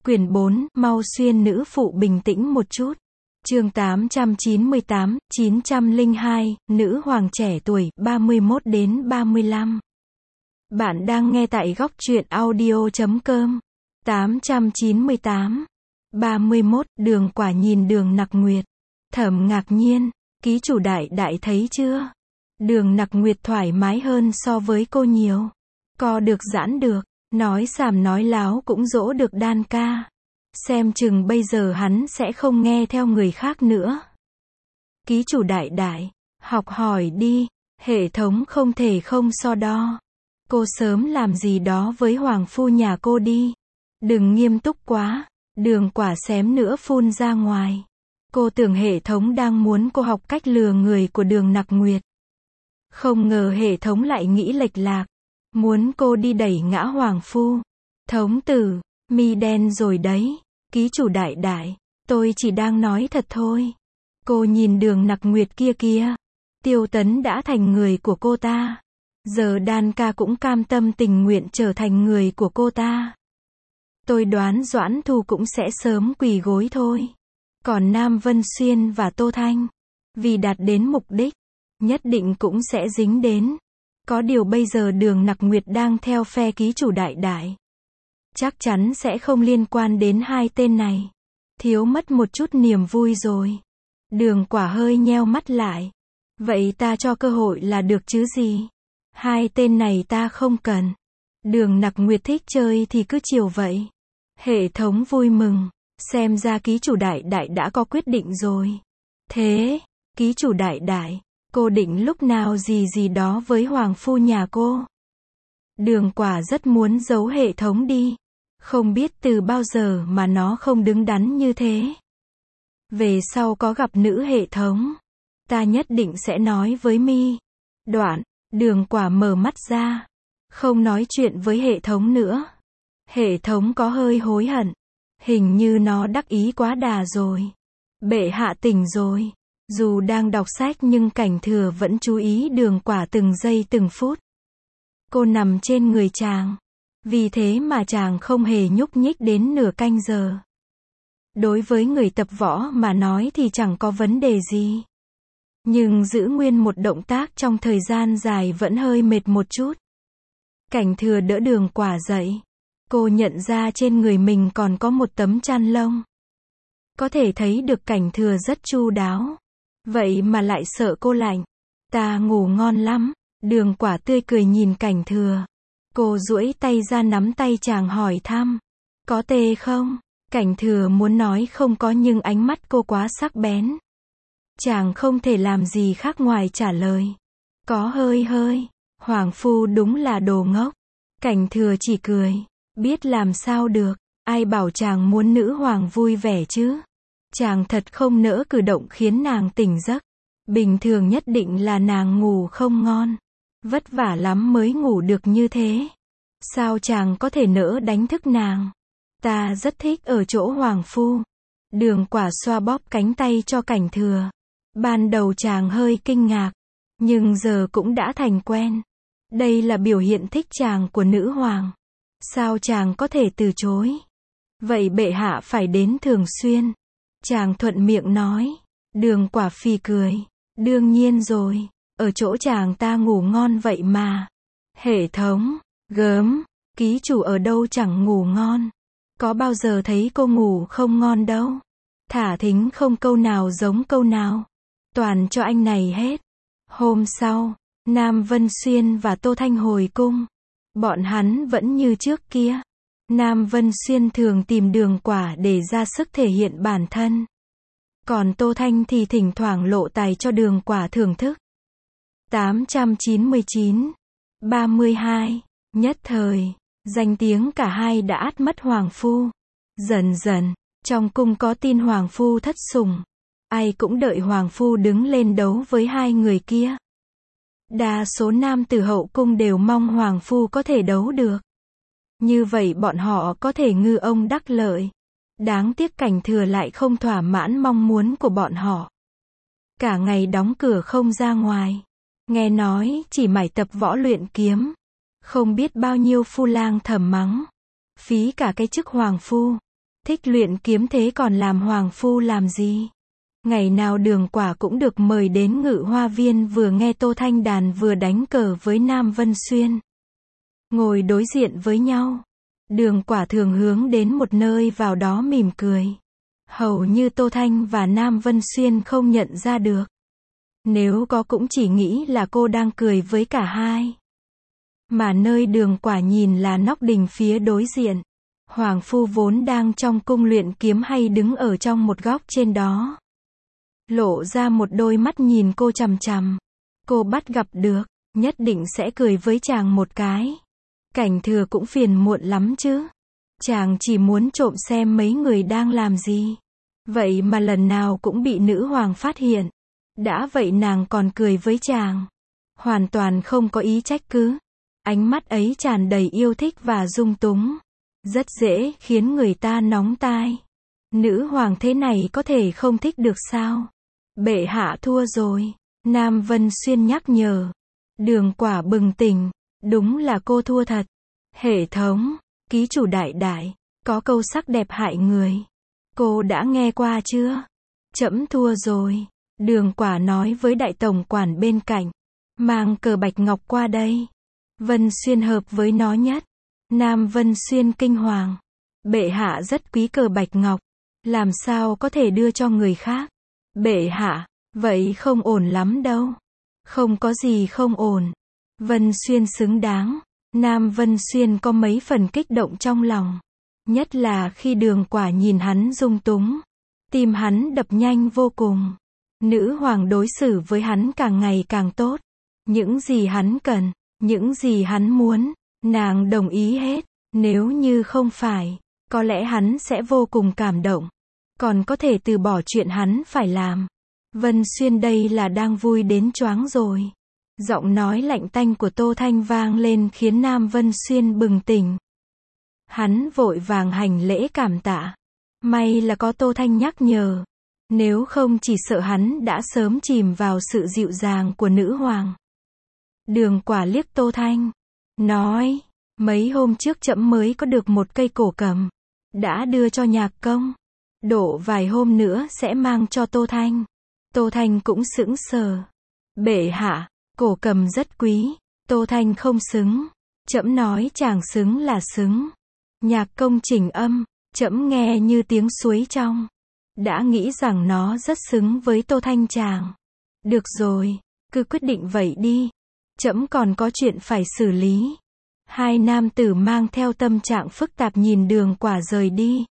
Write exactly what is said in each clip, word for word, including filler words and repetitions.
Quyển bốn, mau xuyên nữ phụ bình tĩnh một chút. Chương tám trăm chín mươi tám, chín trăm lẻ hai, nữ hoàng trẻ tuổi, ba mươi mốt đến ba mươi lăm. Bạn đang nghe tại góc truyện audio chấm com. tám trăm chín mươi tám. ba mươi mốt, Đường Quả nhìn Đường Nặc Nguyệt. Thầm ngạc nhiên, ký chủ đại đại thấy chưa? Đường Nặc Nguyệt thoải mái hơn so với cô nhiều. Co được giãn được, nói xàm nói láo cũng dỗ được đan ca. Xem chừng bây giờ hắn sẽ không nghe theo người khác nữa. Ký chủ đại đại, học hỏi đi, hệ thống không thể không so đo. Cô sớm làm gì đó với hoàng phu nhà cô đi. Đừng nghiêm túc quá. Đường Quả xém nữa phun ra ngoài. Cô tưởng hệ thống đang muốn cô học cách lừa người của Đường Nặc Nguyệt. Không ngờ hệ thống lại nghĩ lệch lạc. Muốn cô đi đẩy ngã hoàng phu. Thống tử, mi đen rồi đấy. Ký chủ đại đại, tôi chỉ đang nói thật thôi. Cô nhìn Đường Nặc Nguyệt kia kia. Tiêu Tấn đã thành người của cô ta. Giờ đan ca cũng cam tâm tình nguyện trở thành người của cô ta. Tôi đoán Doãn Thu cũng sẽ sớm quỳ gối thôi. Còn Nam Vân Xuyên và Tô Thanh, vì đạt đến mục đích, nhất định cũng sẽ dính đến. Có điều bây giờ Đường Nặc Nguyệt đang theo phe ký chủ đại đại. Chắc chắn sẽ không liên quan đến hai tên này. Thiếu mất một chút niềm vui rồi. Đường Quả hơi nheo mắt lại. Vậy ta cho cơ hội là được chứ gì? Hai tên này ta không cần. Đường Nặc Nguyệt thích chơi thì cứ chiều vậy. Hệ thống vui mừng. Xem ra ký chủ đại đại đã có quyết định rồi. Thế, ký chủ đại đại, cô định lúc nào gì gì đó với hoàng phu nhà cô? Đường Quả rất muốn giấu hệ thống đi. Không biết từ bao giờ mà nó không đứng đắn như thế. Về sau có gặp nữ hệ thống, ta nhất định sẽ nói với mi. Đoạn, Đường Quả mở mắt ra. Không nói chuyện với hệ thống nữa. Hệ thống có hơi hối hận. Hình như nó đắc ý quá đà rồi. Bệ hạ tỉnh rồi. Dù đang đọc sách nhưng Cảnh Thừa vẫn chú ý Đường Quả từng giây từng phút. Cô nằm trên người chàng. Vì thế mà chàng không hề nhúc nhích đến nửa canh giờ. Đối với người tập võ mà nói thì chẳng có vấn đề gì. Nhưng giữ nguyên một động tác trong thời gian dài vẫn hơi mệt một chút. Cảnh Thừa đỡ Đường Quả dậy. Cô nhận ra trên người mình còn có một tấm chăn lông. Có thể thấy được Cảnh Thừa rất chu đáo. Vậy mà lại sợ cô lạnh. Ta ngủ ngon lắm. Đường Quả tươi cười nhìn Cảnh Thừa. Cô duỗi tay ra nắm tay chàng hỏi thăm. Có tê không? Cảnh Thừa muốn nói không có nhưng ánh mắt cô quá sắc bén. Chàng không thể làm gì khác ngoài trả lời. Có hơi hơi. Hoàng phu đúng là đồ ngốc. Cảnh Thừa chỉ cười. Biết làm sao được. Ai bảo chàng muốn nữ hoàng vui vẻ chứ? Chàng thật không nỡ cử động khiến nàng tỉnh giấc. Bình thường nhất định là nàng ngủ không ngon. Vất vả lắm mới ngủ được như thế. Sao chàng có thể nỡ đánh thức nàng? Ta rất thích ở chỗ hoàng phu. Đường Quả xoa bóp cánh tay cho Cảnh Thừa. Ban đầu chàng hơi kinh ngạc. Nhưng giờ cũng đã thành quen. Đây là biểu hiện thích chàng của nữ hoàng. Sao chàng có thể từ chối? Vậy bệ hạ phải đến thường xuyên. Chàng thuận miệng nói. Đường Quả phì cười. Đương nhiên rồi. Ở chỗ chàng ta ngủ ngon vậy mà. Hệ thống. Gớm. Ký chủ ở đâu chẳng ngủ ngon. Có bao giờ thấy cô ngủ không ngon đâu. Thả thính không câu nào giống câu nào. Toàn cho anh này hết. Hôm sau, Nam Vân Xuyên và Tô Thanh hồi cung. Bọn hắn vẫn như trước kia. Nam Vân Xuyên thường tìm Đường Quả để ra sức thể hiện bản thân. Còn Tô Thanh thì thỉnh thoảng lộ tài cho Đường Quả thưởng thức. tám trăm chín mươi chín. ba mươi hai. Nhất thời, danh tiếng cả hai đã át mất hoàng phu. Dần dần, trong cung có tin hoàng phu thất sủng. Ai cũng đợi hoàng phu đứng lên đấu với hai người kia. Đa số nam tử hậu cung đều mong hoàng phu có thể đấu được. Như vậy bọn họ có thể ngư ông đắc lợi. Đáng tiếc Cảnh Thừa lại không thỏa mãn mong muốn của bọn họ. Cả ngày đóng cửa không ra ngoài. Nghe nói chỉ mải tập võ luyện kiếm. Không biết bao nhiêu phu lang thầm mắng. Phí cả cái chức hoàng phu. Thích luyện kiếm thế còn làm hoàng phu làm gì? Ngày nào Đường Quả cũng được mời đến Ngự Hoa Viên vừa nghe Tô Thanh đàn vừa đánh cờ với Nam Vân Xuyên. Ngồi đối diện với nhau. Đường Quả thường hướng đến một nơi vào đó mỉm cười. Hầu như Tô Thanh và Nam Vân Xuyên không nhận ra được. Nếu có cũng chỉ nghĩ là cô đang cười với cả hai. Mà nơi Đường Quả nhìn là nóc đình phía đối diện. Hoàng phu vốn đang trong cung luyện kiếm hay đứng ở trong một góc trên đó. Lộ ra một đôi mắt nhìn cô chằm chằm. Cô bắt gặp được, nhất định sẽ cười với chàng một cái. Cảnh Thừa cũng phiền muộn lắm chứ. Chàng chỉ muốn trộm xem mấy người đang làm gì. Vậy mà lần nào cũng bị nữ hoàng phát hiện. Đã vậy nàng còn cười với chàng. Hoàn toàn không có ý trách cứ. Ánh mắt ấy tràn đầy yêu thích và dung túng. Rất dễ khiến người ta nóng tai. Nữ hoàng thế này có thể không thích được sao? Bệ hạ thua rồi. Nam Vân Xuyên nhắc nhở. Đường Quả bừng tỉnh. Đúng là cô thua thật. Hệ thống, ký chủ đại đại, có câu sắc đẹp hại người. Cô đã nghe qua chưa? Trẫm thua rồi. Đường Quả nói với đại tổng quản bên cạnh. Mang cờ bạch ngọc qua đây. Vân Xuyên hợp với nó nhất. Nam Vân Xuyên kinh hoàng. Bệ hạ rất quý cờ bạch ngọc. Làm sao có thể đưa cho người khác? Bệ hạ, vậy không ổn lắm đâu. Không có gì không ổn. Vân Xuyên xứng đáng. Nam Vân Xuyên có mấy phần kích động trong lòng. Nhất là khi Đường Quả nhìn hắn dung túng. Tim hắn đập nhanh vô cùng. Nữ hoàng đối xử với hắn càng ngày càng tốt. Những gì hắn cần, những gì hắn muốn, nàng đồng ý hết. Nếu như không phải, có lẽ hắn sẽ vô cùng cảm động. Còn có thể từ bỏ chuyện hắn phải làm. Vân Xuyên đây là đang vui đến choáng rồi. Giọng nói lạnh tanh của Tô Thanh vang lên khiến Nam Vân Xuyên bừng tỉnh. Hắn vội vàng hành lễ cảm tạ. May là có Tô Thanh nhắc nhở. Nếu không chỉ sợ hắn đã sớm chìm vào sự dịu dàng của nữ hoàng. Đường Quả liếc Tô Thanh. Nói, mấy hôm trước trẫm mới có được một cây cổ cầm. Đã đưa cho nhạc công. Đổ vài hôm nữa sẽ mang cho Tô Thanh. Tô Thanh cũng sững sờ. Bệ hạ, cổ cầm rất quý. Tô Thanh không xứng. Trẫm nói chàng xứng là xứng. Nhạc công chỉnh âm. Trẫm nghe như tiếng suối trong. Đã nghĩ rằng nó rất xứng với Tô Thanh chàng. Được rồi, cứ quyết định vậy đi. Trẫm còn có chuyện phải xử lý. Hai nam tử mang theo tâm trạng phức tạp nhìn Đường Quả rời đi.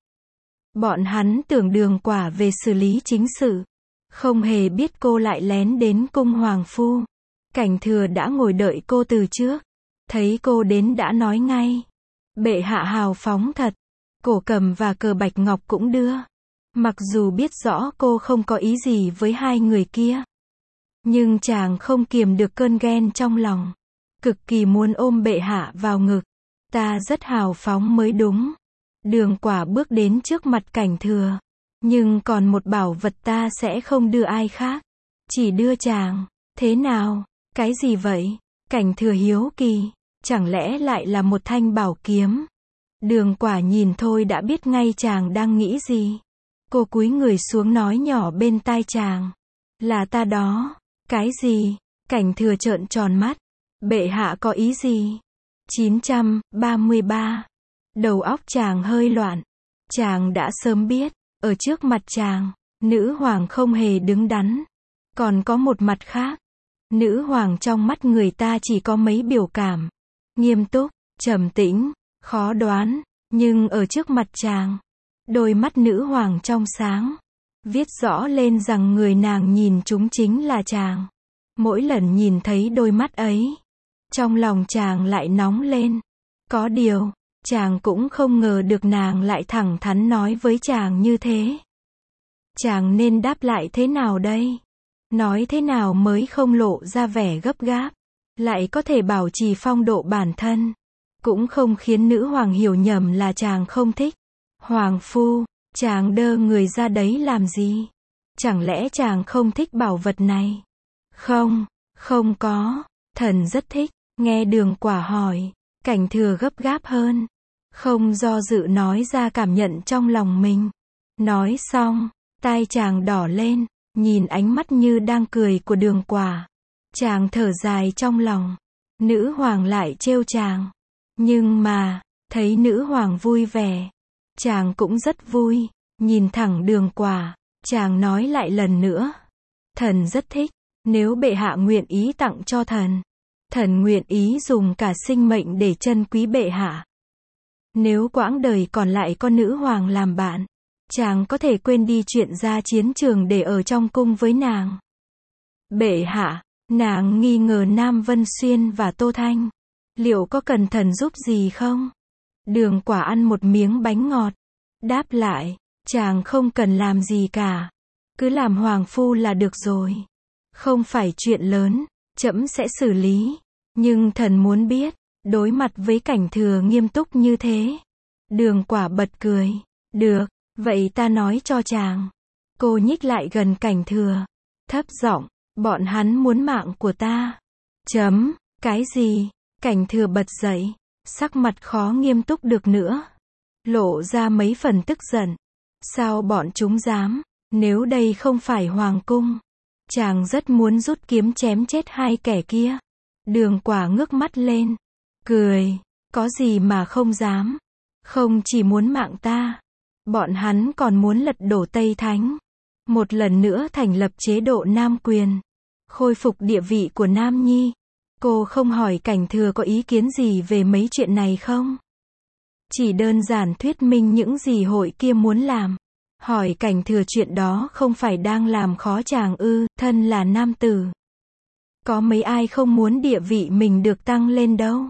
Bọn hắn tưởng Đường Quả về xử lý chính sự. Không hề biết cô lại lén đến cung hoàng phu. Cảnh Thừa đã ngồi đợi cô từ trước. Thấy cô đến đã nói ngay. Bệ hạ hào phóng thật. Cổ cầm và cờ bạch ngọc cũng đưa. Mặc dù biết rõ cô không có ý gì với hai người kia. Nhưng chàng không kiềm được cơn ghen trong lòng. Cực kỳ muốn ôm bệ hạ vào ngực. Ta rất hào phóng mới đúng. Đường Quả bước đến trước mặt Cảnh Thừa. Nhưng còn một bảo vật ta sẽ không đưa ai khác. Chỉ đưa chàng. Thế nào? Cái gì vậy? Cảnh Thừa hiếu kỳ. Chẳng lẽ lại là một thanh bảo kiếm? Đường Quả nhìn thôi đã biết ngay chàng đang nghĩ gì. Cô cúi người xuống nói nhỏ bên tai chàng. Là ta đó. Cái gì? Cảnh Thừa trợn tròn mắt. Bệ hạ có ý gì? chín trăm ba mươi ba. Đầu óc chàng hơi loạn. Chàng đã sớm biết. Ở trước mặt chàng, nữ hoàng không hề đứng đắn. Còn có một mặt khác. Nữ hoàng trong mắt người ta chỉ có mấy biểu cảm. Nghiêm túc, trầm tĩnh, khó đoán. Nhưng ở trước mặt chàng, đôi mắt nữ hoàng trong sáng. Viết rõ lên rằng người nàng nhìn chúng chính là chàng. Mỗi lần nhìn thấy đôi mắt ấy, trong lòng chàng lại nóng lên. Có điều, chàng cũng không ngờ được nàng lại thẳng thắn nói với chàng như thế. Chàng nên đáp lại thế nào đây? Nói thế nào mới không lộ ra vẻ gấp gáp, lại có thể bảo trì phong độ bản thân, cũng không khiến nữ hoàng hiểu nhầm là chàng không thích. Hoàng phu, chàng đơ người ra đấy làm gì? Chẳng lẽ chàng không thích bảo vật này? Không, không có, thần rất thích. Nghe Đường Quả hỏi, Cảnh Thừa gấp gáp hơn. Không do dự nói ra cảm nhận trong lòng mình. Nói xong, tai chàng đỏ lên, nhìn ánh mắt như đang cười của Đường Quả. Chàng thở dài trong lòng. Nữ hoàng lại trêu chàng. Nhưng mà, thấy nữ hoàng vui vẻ, chàng cũng rất vui. Nhìn thẳng Đường Quả, chàng nói lại lần nữa. Thần rất thích, nếu bệ hạ nguyện ý tặng cho thần, thần nguyện ý dùng cả sinh mệnh để trân quý bệ hạ. Nếu quãng đời còn lại có nữ hoàng làm bạn, chàng có thể quên đi chuyện ra chiến trường để ở trong cung với nàng. Bệ hạ, nàng nghi ngờ Nam Vân Xuyên và Tô Thanh. Liệu có cần thần giúp gì không? Đường Quả ăn một miếng bánh ngọt. Đáp lại, chàng không cần làm gì cả. Cứ làm hoàng phu là được rồi. Không phải chuyện lớn, trẫm sẽ xử lý. Nhưng thần muốn biết, đối mặt với Cảnh Thừa nghiêm túc như thế. Đường Quả bật cười. Được, vậy ta nói cho chàng. Cô nhích lại gần Cảnh Thừa. Thấp giọng, bọn hắn muốn mạng của ta. Chấm, cái gì? Cảnh Thừa bật dậy, sắc mặt khó nghiêm túc được nữa. Lộ ra mấy phần tức giận. Sao bọn chúng dám, nếu đây không phải hoàng cung. Chàng rất muốn rút kiếm chém chết hai kẻ kia. Đường Quả ngước mắt lên, cười, có gì mà không dám. Không chỉ muốn mạng ta, bọn hắn còn muốn lật đổ Tây Thánh. Một lần nữa thành lập chế độ nam quyền, khôi phục địa vị của Nam Nhi. Cô không hỏi Cảnh Thừa có ý kiến gì về mấy chuyện này không? Chỉ đơn giản thuyết minh những gì hội kia muốn làm. Hỏi Cảnh Thừa chuyện đó không phải đang làm khó chàng ư, thân là nam tử. Có mấy ai không muốn địa vị mình được tăng lên đâu.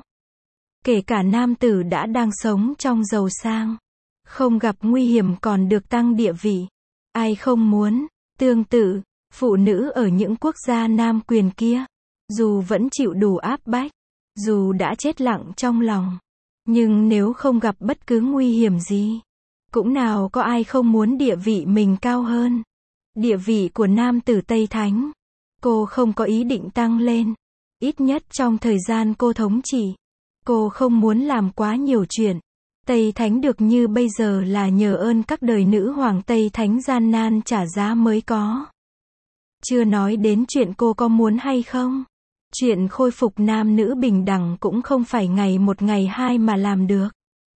Kể cả nam tử đã đang sống trong giàu sang, không gặp nguy hiểm còn được tăng địa vị. Ai không muốn? Tương tự, phụ nữ ở những quốc gia nam quyền kia, dù vẫn chịu đủ áp bách, dù đã chết lặng trong lòng, nhưng nếu không gặp bất cứ nguy hiểm gì, cũng nào có ai không muốn địa vị mình cao hơn. Địa vị của nam tử Tây Thánh, cô không có ý định tăng lên. Ít nhất trong thời gian cô thống trị, cô không muốn làm quá nhiều chuyện. Tây Thánh được như bây giờ là nhờ ơn các đời nữ hoàng Tây Thánh gian nan trả giá mới có. Chưa nói đến chuyện cô có muốn hay không. Chuyện khôi phục nam nữ bình đẳng cũng không phải ngày một ngày hai mà làm được.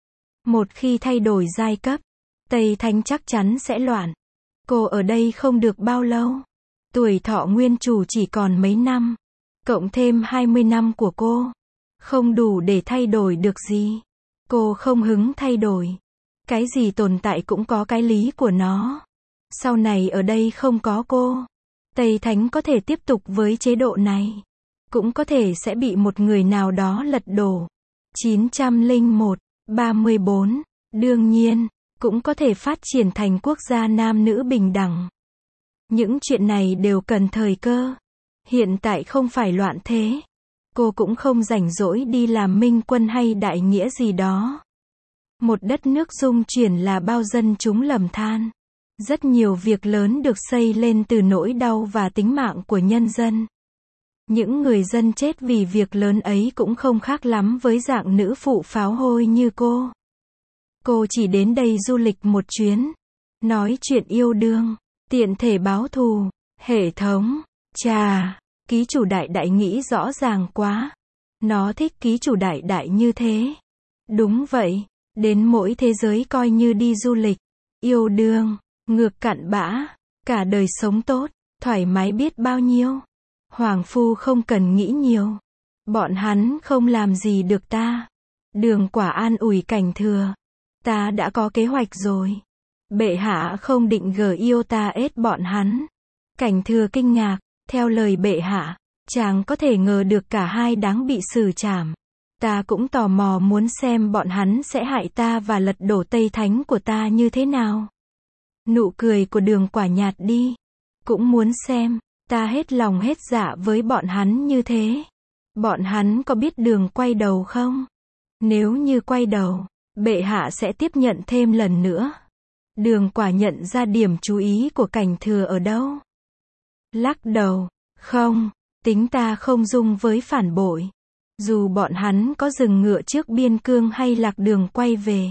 Một khi thay đổi giai cấp, Tây Thánh chắc chắn sẽ loạn. Cô ở đây không được bao lâu. Tuổi thọ nguyên chủ chỉ còn mấy năm. Cộng thêm hai mươi năm của cô, không đủ để thay đổi được gì. Cô không hứng thay đổi. Cái gì tồn tại cũng có cái lý của nó. Sau này ở đây không có cô, Tây Thánh có thể tiếp tục với chế độ này, cũng có thể sẽ bị một người nào đó lật đổ. chín trăm lẻ một, ba mươi bốn. Đương nhiên, cũng có thể phát triển thành quốc gia nam nữ bình đẳng. Những chuyện này đều cần thời cơ. Hiện tại không phải loạn thế. Cô cũng không rảnh rỗi đi làm minh quân hay đại nghĩa gì đó. Một đất nước dung chuyển là bao dân chúng lầm than. Rất nhiều việc lớn được xây lên từ nỗi đau và tính mạng của nhân dân. Những người dân chết vì việc lớn ấy cũng không khác lắm với dạng nữ phụ pháo hôi như cô. Cô chỉ đến đây du lịch một chuyến, nói chuyện yêu đương, tiện thể báo thù. Hệ thống, chà, ký chủ đại đại nghĩ rõ ràng quá. Nó thích ký chủ đại đại như thế. Đúng vậy, đến mỗi thế giới coi như đi du lịch, yêu đương, ngược cặn bã, cả đời sống tốt, thoải mái biết bao nhiêu. Hoàng phu không cần nghĩ nhiều. Bọn hắn không làm gì được ta. Đường Quả an ủi Cảnh Thừa. Ta đã có kế hoạch rồi. Bệ hạ không định gờ yêu ta ết bọn hắn. Cảnh Thừa kinh ngạc. Theo lời bệ hạ, chàng có thể ngờ được cả hai đáng bị xử trảm. Ta cũng tò mò muốn xem bọn hắn sẽ hại ta và lật đổ Tây Thánh của ta như thế nào. Nụ cười của Đường Quả nhạt đi. Cũng muốn xem, ta hết lòng hết dạ với bọn hắn như thế. Bọn hắn có biết đường quay đầu không? Nếu như quay đầu, bệ hạ sẽ tiếp nhận thêm lần nữa. Đường Quả nhận ra điểm chú ý của Cảnh Thừa ở đâu. Lắc đầu, không, tính ta không dung với phản bội. Dù bọn hắn có dừng ngựa trước biên cương hay lạc đường quay về.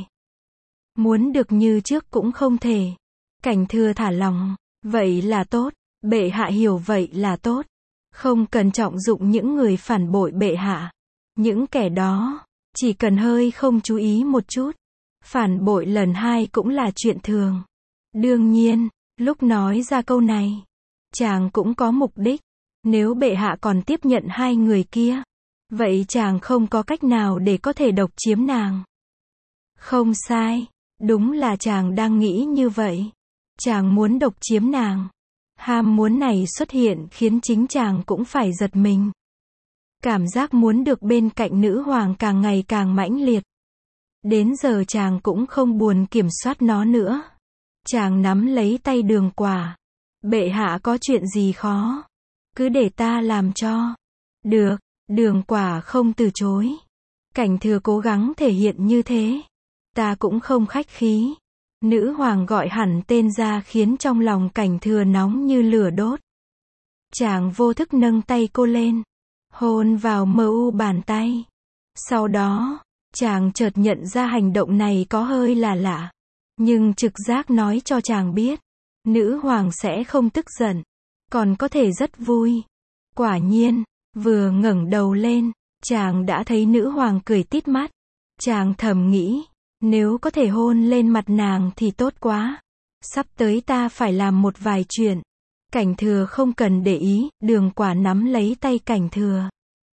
Muốn được như trước cũng không thể. Cảnh Thừa thả lòng, vậy là tốt, bệ hạ hiểu vậy là tốt. Không cần trọng dụng những người phản bội bệ hạ. Những kẻ đó, chỉ cần hơi không chú ý một chút. Phản bội lần hai cũng là chuyện thường. Đương nhiên, lúc nói ra câu này, chàng cũng có mục đích. Nếu bệ hạ còn tiếp nhận hai người kia, vậy chàng không có cách nào để có thể độc chiếm nàng. Không sai, đúng là chàng đang nghĩ như vậy. Chàng muốn độc chiếm nàng. Ham muốn này xuất hiện khiến chính chàng cũng phải giật mình. Cảm giác muốn được bên cạnh nữ hoàng càng ngày càng mãnh liệt. Đến giờ chàng cũng không buồn kiểm soát nó nữa. Chàng nắm lấy tay Đường Quả. Bệ hạ có chuyện gì khó? Cứ để ta làm cho. Được, Đường Quả không từ chối. Cảnh Thừa cố gắng thể hiện như thế. Ta cũng không khách khí. Nữ hoàng gọi hẳn tên ra khiến trong lòng Cảnh Thừa nóng như lửa đốt. Chàng vô thức nâng tay cô lên. Hôn vào mờ u bàn tay. Sau đó, chàng chợt nhận ra hành động này có hơi là lạ. Nhưng trực giác nói cho chàng biết. Nữ hoàng sẽ không tức giận. Còn có thể rất vui. Quả nhiên, vừa ngẩng đầu lên, chàng đã thấy nữ hoàng cười tít mắt. Chàng thầm nghĩ, nếu có thể hôn lên mặt nàng thì tốt quá. Sắp tới ta phải làm một vài chuyện. Cảnh Thừa không cần để ý, Đường Quả nắm lấy tay Cảnh Thừa.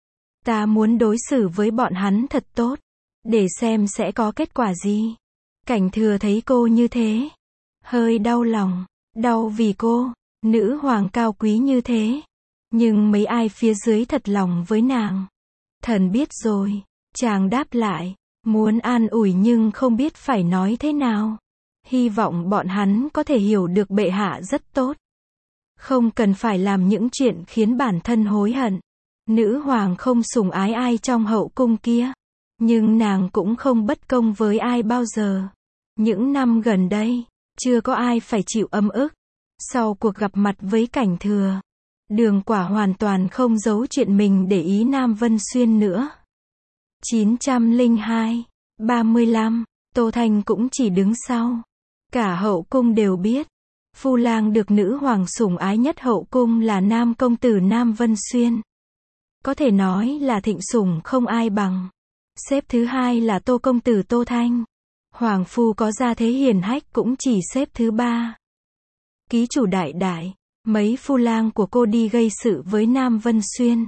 Ta muốn đối xử với bọn hắn thật tốt, để xem sẽ có kết quả gì. Cảnh Thừa thấy cô như thế, hơi đau lòng, đau vì cô, nữ hoàng cao quý như thế. Nhưng mấy ai phía dưới thật lòng với nàng. Thần biết rồi, chàng đáp lại, muốn an ủi nhưng không biết phải nói thế nào. Hy vọng bọn hắn có thể hiểu được bệ hạ rất tốt. Không cần phải làm những chuyện khiến bản thân hối hận. Nữ hoàng không sủng ái ai trong hậu cung kia. Nhưng nàng cũng không bất công với ai bao giờ. Những năm gần đây, chưa có ai phải chịu âm ức. Sau cuộc gặp mặt với Cảnh Thừa, Đường Quả hoàn toàn không giấu chuyện mình để ý Nam Vân Xuyên nữa. chín trăm lẻ hai, ba mươi lăm, Tô Thanh cũng chỉ đứng sau. Cả hậu cung đều biết. Phu lang được nữ hoàng sủng ái nhất hậu cung là Nam công tử Nam Vân Xuyên. Có thể nói là thịnh sủng không ai bằng. Xếp thứ hai là Tô công tử Tô Thanh. Hoàng phu có gia thế hiển hách cũng chỉ xếp thứ ba. Ký chủ đại đại, mấy phu lang của cô đi gây sự với Nam Vân Xuyên.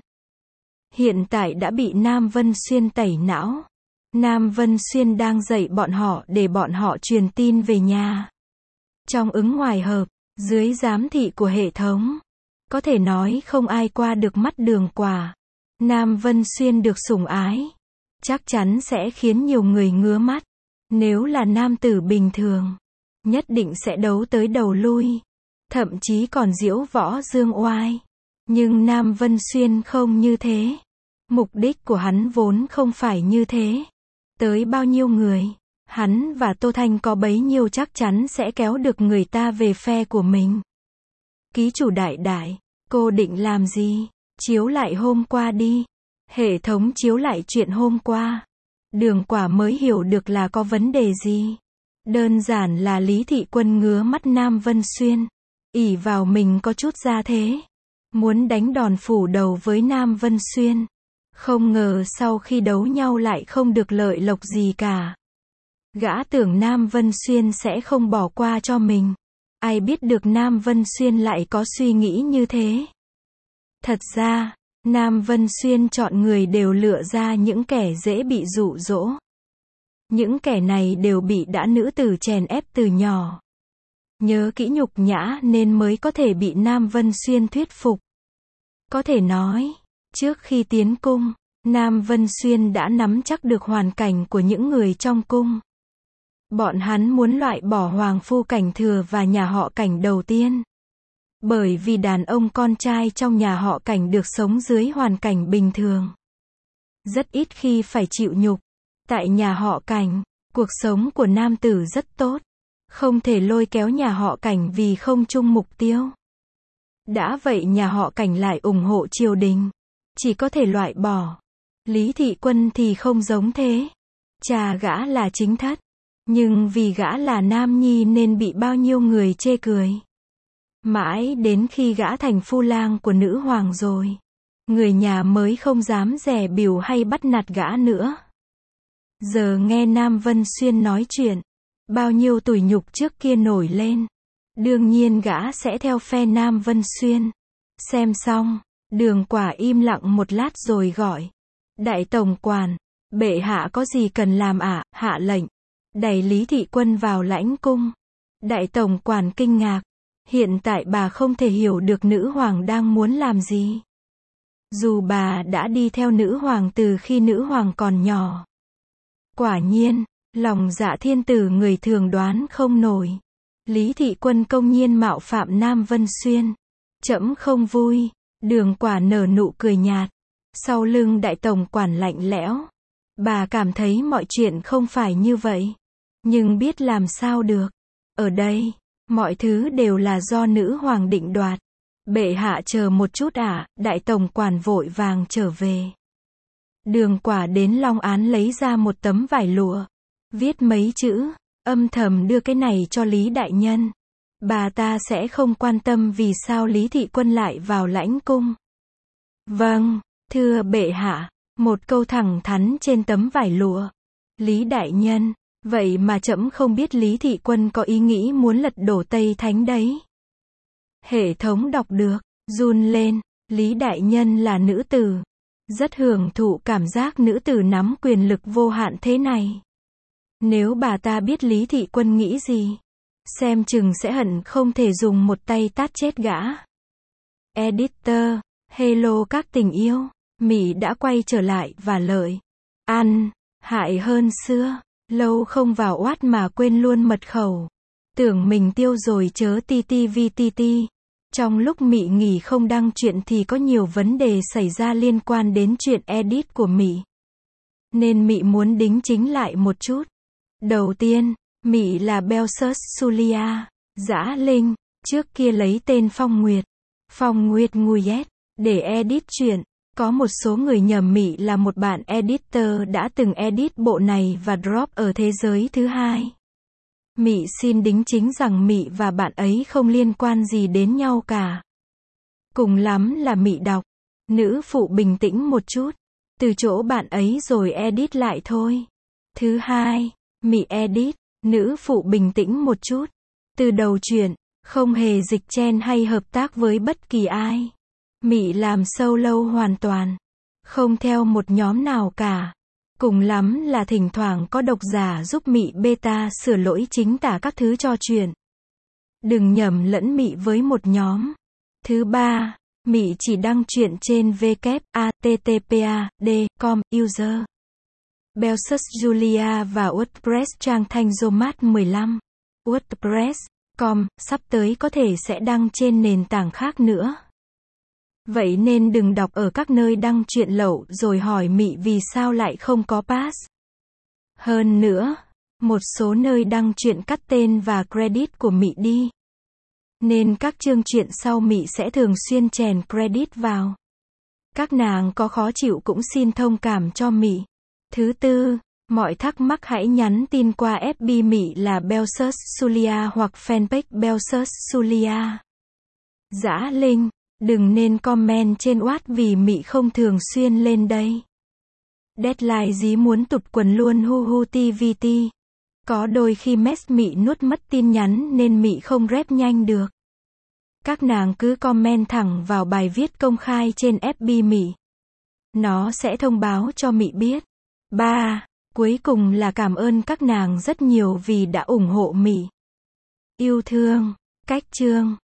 Hiện tại đã bị Nam Vân Xuyên tẩy não. Nam Vân Xuyên đang dạy bọn họ để bọn họ truyền tin về nhà. Trong ứng ngoài hợp, dưới giám thị của hệ thống. Có thể nói không ai qua được mắt Đường Quả. Nam Vân Xuyên được sủng ái. Chắc chắn sẽ khiến nhiều người ngứa mắt. Nếu là nam tử bình thường, nhất định sẽ đấu tới đầu lui. Thậm chí còn diễu võ dương oai. Nhưng Nam Vân Xuyên không như thế. Mục đích của hắn vốn không phải như thế. Tới bao nhiêu người, hắn và Tô Thanh có bấy nhiêu chắc chắn sẽ kéo được người ta về phe của mình. Ký chủ đại đại, cô định làm gì? Chiếu lại hôm qua đi. Hệ thống chiếu lại chuyện hôm qua. Đường Quả mới hiểu được là có vấn đề gì. Đơn giản là Lý Thị Quân ngứa mắt Nam Vân Xuyên. Ỷ vào mình có chút gia thế. Muốn đánh đòn phủ đầu với Nam Vân Xuyên. Không ngờ sau khi đấu nhau lại không được lợi lộc gì cả. Gã tưởng Nam Vân Xuyên sẽ không bỏ qua cho mình. Ai biết được Nam Vân Xuyên lại có suy nghĩ như thế. Thật ra, Nam Vân Xuyên chọn người đều lựa ra những kẻ dễ bị dụ dỗ. Những kẻ này đều bị đã nữ tử chèn ép từ nhỏ. Nhớ kỹ nhục nhã nên mới có thể bị Nam Vân Xuyên thuyết phục. Có thể nói, trước khi tiến cung, Nam Vân Xuyên đã nắm chắc được hoàn cảnh của những người trong cung. Bọn hắn muốn loại bỏ Hoàng phu Cảnh Thừa và nhà họ Cảnh đầu tiên. Bởi vì đàn ông con trai trong nhà họ Cảnh được sống dưới hoàn cảnh bình thường. Rất ít khi phải chịu nhục. Tại nhà họ Cảnh, cuộc sống của nam tử rất tốt. Không thể lôi kéo nhà họ Cảnh vì không chung mục tiêu. Đã vậy nhà họ Cảnh lại ủng hộ triều đình. Chỉ có thể loại bỏ. Lý Thị Quân thì không giống thế. Cha gã là chính thất. Nhưng vì gã là nam nhi nên bị bao nhiêu người chê cười. Mãi đến khi gã thành phu lang của nữ hoàng rồi, người nhà mới không dám dè bỉu hay bắt nạt gã nữa. Giờ nghe Nam Vân Xuyên nói chuyện, bao nhiêu tủi nhục trước kia nổi lên. Đương nhiên gã sẽ theo phe Nam Vân Xuyên. Xem xong, Đường Quả im lặng một lát rồi gọi. Đại tổng quản, bệ hạ có gì cần làm ạ? À? Hạ lệnh. Đẩy Lý Thị Quân vào lãnh cung. Đại tổng quản kinh ngạc. Hiện tại bà không thể hiểu được nữ hoàng đang muốn làm gì. Dù bà đã đi theo nữ hoàng từ khi nữ hoàng còn nhỏ. Quả nhiên, lòng dạ thiên tử người thường đoán không nổi. Lý Thị Quân công nhiên mạo phạm Nam Vân Xuyên. Trẫm không vui. Đường Quả nở nụ cười nhạt. Sau lưng đại tổng quản lạnh lẽo. Bà cảm thấy mọi chuyện không phải như vậy. Nhưng biết làm sao được. Ở đây, mọi thứ đều là do nữ hoàng định đoạt. Bệ hạ chờ một chút ạ, à, đại tổng quản vội vàng trở về. Đường Quả đến Long Án lấy ra một tấm vải lụa. Viết mấy chữ, âm thầm đưa cái này cho Lý đại nhân. Bà ta sẽ không quan tâm vì sao Lý Thị Quân lại vào lãnh cung. Vâng, thưa bệ hạ, một câu thẳng thắn trên tấm vải lụa. Lý đại nhân, vậy mà trẫm không biết Lý Thị Quân có ý nghĩ muốn lật đổ Tây Thánh đấy. Hệ thống đọc được, run lên, Lý đại nhân là nữ tử. Rất hưởng thụ cảm giác nữ tử nắm quyền lực vô hạn thế này. Nếu bà ta biết Lý Thị Quân nghĩ gì, xem chừng sẽ hận không thể dùng một tay tát chết gã. Editor, hello các tình yêu, Mỹ đã quay trở lại và lợi. Ăn, hại hơn xưa, lâu không vào oát mà quên luôn mật khẩu. Tưởng mình tiêu rồi chớ ti ti vi ti ti. Trong lúc Mỹ nghỉ không đăng chuyện thì có nhiều vấn đề xảy ra liên quan đến chuyện edit của Mỹ. Nên Mỹ muốn đính chính lại một chút. Đầu tiên, Mỹ là Belsus Sulia, Dã Linh, trước kia lấy tên Phong Nguyệt, Phong Nguyệt Nguyet, để edit chuyện. Có một số người nhầm Mỹ là một bạn editor đã từng edit bộ này và drop ở thế giới thứ hai. Mỹ xin đính chính rằng Mỹ và bạn ấy không liên quan gì đến nhau cả. Cùng lắm là Mỹ đọc. Nữ phụ bình tĩnh một chút. Từ chỗ bạn ấy rồi edit lại thôi. Thứ hai, Mỹ edit. Nữ phụ bình tĩnh một chút. Từ đầu chuyện, không hề dịch chen hay hợp tác với bất kỳ ai. Mỹ làm solo hoàn toàn. Không theo một nhóm nào cả. Cùng lắm là thỉnh thoảng có độc giả giúp Mỹ beta sửa lỗi chính tả các thứ cho chuyện. Đừng nhầm lẫn Mỹ với một nhóm. Thứ ba, Mỹ chỉ đăng chuyện trên w w w chấm a t t p a d chấm com, user. Belsus Julia và WordPress trang Thanh-Zomat mười lăm. WordPress chấm com, sắp tới có thể sẽ đăng trên nền tảng khác nữa. Vậy nên đừng đọc ở các nơi đăng chuyện lậu rồi hỏi Mỹ vì sao lại không có pass. Hơn nữa, một số nơi đăng chuyện cắt tên và credit của Mỹ đi. Nên các chương chuyện sau Mỹ sẽ thường xuyên chèn credit vào. Các nàng có khó chịu cũng xin thông cảm cho Mỹ. Thứ tư, mọi thắc mắc hãy nhắn tin qua ép bê Mỹ là Belsus Sulia hoặc fanpage Belsus Sulia. Dã Linh, đừng nên comment trên oát vì Mỹ không thường xuyên lên đây. Deadline dí muốn tụt quần luôn hu hu ti vi ti. Có đôi khi mess Mỹ nuốt mất tin nhắn nên Mỹ không rep nhanh được. Các nàng cứ comment thẳng vào bài viết công khai trên ép bê Mỹ. Nó sẽ thông báo cho Mỹ biết. ba. Cuối cùng là cảm ơn các nàng rất nhiều vì đã ủng hộ Mỹ. Yêu thương. Cách chương.